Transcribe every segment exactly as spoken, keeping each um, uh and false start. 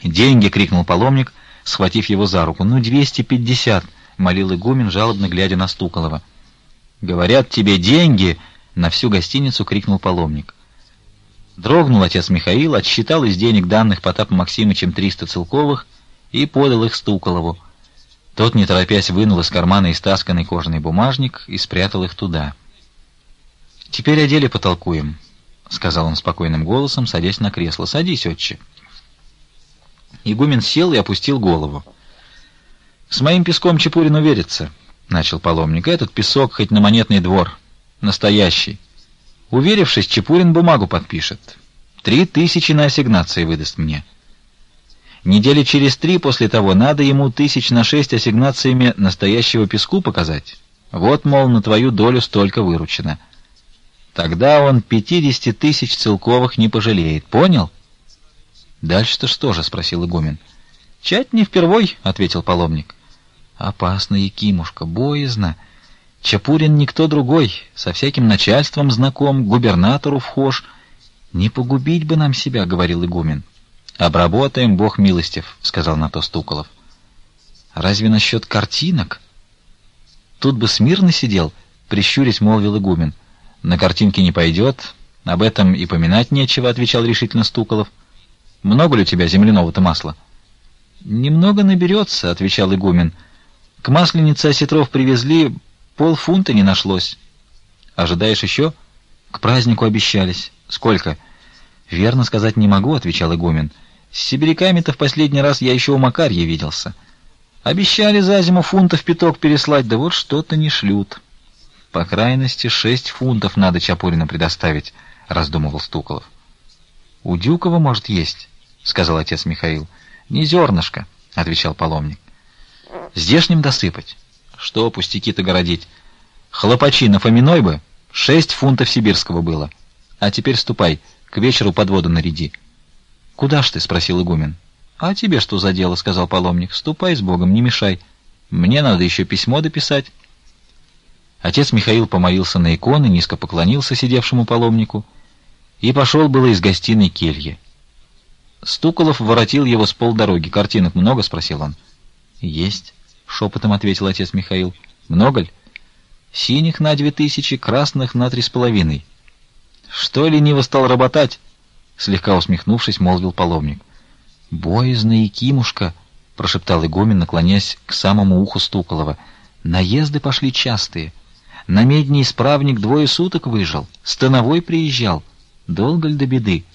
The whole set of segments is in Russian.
«Деньги!» — крикнул паломник, схватив его за руку. «Ну, двести пятьдесят!» — молил игумен, жалобно глядя на Стуколова. «Говорят тебе, деньги!» — на всю гостиницу крикнул паломник. Дрогнул отец Михаил, отсчитал из денег, данных Потапом Максимычем, триста целковых и подал их Стуколову. Тот, не торопясь, вынул из кармана истасканный кожаный бумажник и спрятал их туда. «Теперь о деле потолкуем», — сказал он спокойным голосом, садясь на кресло. «Садись, отче». Игумен сел и опустил голову. «С моим песком Чепурин уверится», — начал паломник. «Этот песок хоть на монетный двор. Настоящий. Уверившись, Чепурин бумагу подпишет. Три тысячи на ассигнации выдаст мне. Недели через три после того надо ему тысяч на шесть ассигнациями настоящего песку показать. Вот, мол, на твою долю столько выручено. Тогда он пятидесяти тысяч целковых не пожалеет. Понял?» «Дальше-то что же?» — спросил игумен. «Чать не впервой», — ответил паломник. «Опасно, Якимушка, боязно. Чепурин никто другой, со всяким начальством знаком, губернатору вхож. Не погубить бы нам себя», — говорил игумен. «Обработаем, Бог милостив», — сказал на то Стуколов. «Разве насчет картинок?» «Тут бы смирно сидел», — прищурясь молвил игумен. «На картинке не пойдет, об этом и поминать нечего», — отвечал решительно Стуколов. «Много ли у тебя земляного-то масла?» «Немного наберется», — отвечал игумен. «К масленице осетров привезли, полфунта не нашлось». «Ожидаешь еще?» «К празднику обещались». «Сколько?» «Верно сказать не могу», — отвечал игумен. «С сибиряками-то в последний раз я еще у Макарья виделся. Обещали за зиму фунтов пяток переслать, да вот что-то не шлют». «По крайности, шесть фунтов надо Чапурину предоставить», — раздумывал Стуколов. «У Дюкова, может, есть», — сказал отец Михаил. «Не зернышко», — отвечал паломник. «Здешним досыпать?» «Что пустяки-то городить? Хлопачи на Фоминой бы шесть фунтов сибирского было. А теперь ступай, к вечеру подводу наряди». «Куда ж ты?» — спросил игумен. «А тебе что за дело?» — сказал паломник. «Ступай с Богом, не мешай. Мне надо еще письмо дописать». Отец Михаил помолился на иконы, низко поклонился сидевшему паломнику и пошел было из гостиной кельи. Стуколов воротил его с полдороги. «Картинок много?» — спросил он. «Есть», — шепотом ответил отец Михаил. «Много ли?» «Синих на две тысячи, красных на три с половиной». «Что лениво стал работать?» — слегка усмехнувшись, молвил паломник. «Боязно, Якимушка», — прошептал игумен, наклоняясь к самому уху Стуколова. «Наезды пошли частые. На медне исправник двое суток выжил, становой приезжал. Долго ли до беды?»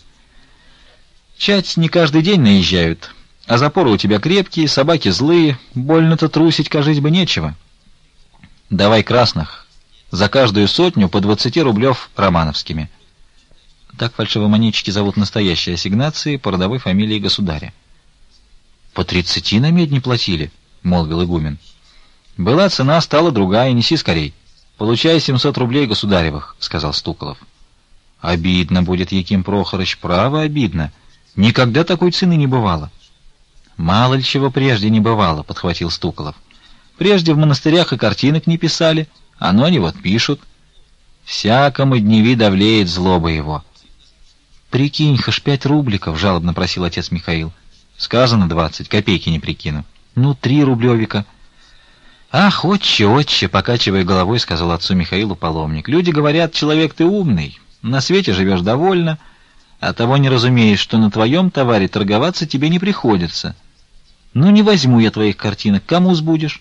«Чать не каждый день наезжают, а запоры у тебя крепкие, собаки злые, больно-то трусить, кажись бы, нечего. Давай красных, за каждую сотню по двадцати рублев романовскими». Так фальшивомонетчики зовут настоящие ассигнации по родовой фамилии государя. «По тридцати на медне платили», — молвил игумен. «Была цена, стала другая, неси скорей. Получай семьсот рублей государевых», — сказал Стуколов. «Обидно будет, Яким Прохорыч, право обидно. Никогда такой цены не бывало». «Мало ли чего прежде не бывало», — подхватил Стуколов. «Прежде в монастырях и картинок не писали, а но они вот пишут. Всякому дневи давлеет злоба его». «Прикинь, хаш пять рубликов», — жалобно просил отец Михаил. «Сказано двадцать, копейки не прикину». «Ну, три рублевика». «Ах, отче, отче», — покачивая головой, сказал отцу Михаилу паломник. «Люди говорят, человек ты умный, на свете живешь довольно, а того не разумеешь, что на твоем товаре торговаться тебе не приходится. Ну, не возьму я твоих картинок, кому сбудешь?»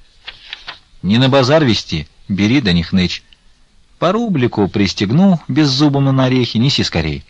«Не на базар вести, бери да не хнычь. По рублику пристегну беззубому на орехи, неси скорей».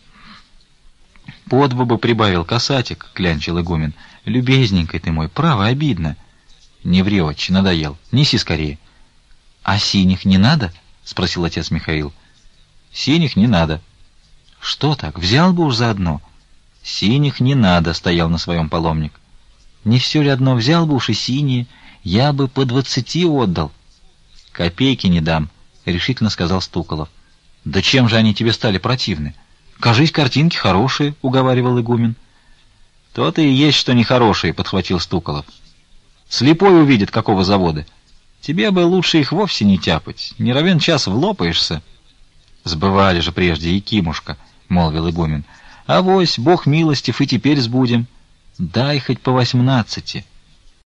«По два бы прибавил, касатик», — клянчил игумен. «Любезненький ты мой, право, обидно». «Не ври, отче, надоел. Неси скорее». «А синих не надо?» — спросил отец Михаил. «Синих не надо». «Что так? Взял бы уж заодно». «Синих не надо», — стоял на своем паломник. «Не все ли одно взял бы уж и синие? Я бы по двадцати отдал». «Копейки не дам», — решительно сказал Стуколов. «Да чем же они тебе стали противны? Кажись, картинки хорошие», — уговаривал игумен. «То-то и есть, что нехорошие», — подхватил Стуколов. «Слепой увидит, какого завода. Тебе бы лучше их вовсе не тяпать, не равен час влопаешься». «Сбывали же прежде, Якимушка», — молвил игумен. «Авось, Бог милостив, и теперь сбудем. Дай хоть по восемнадцати.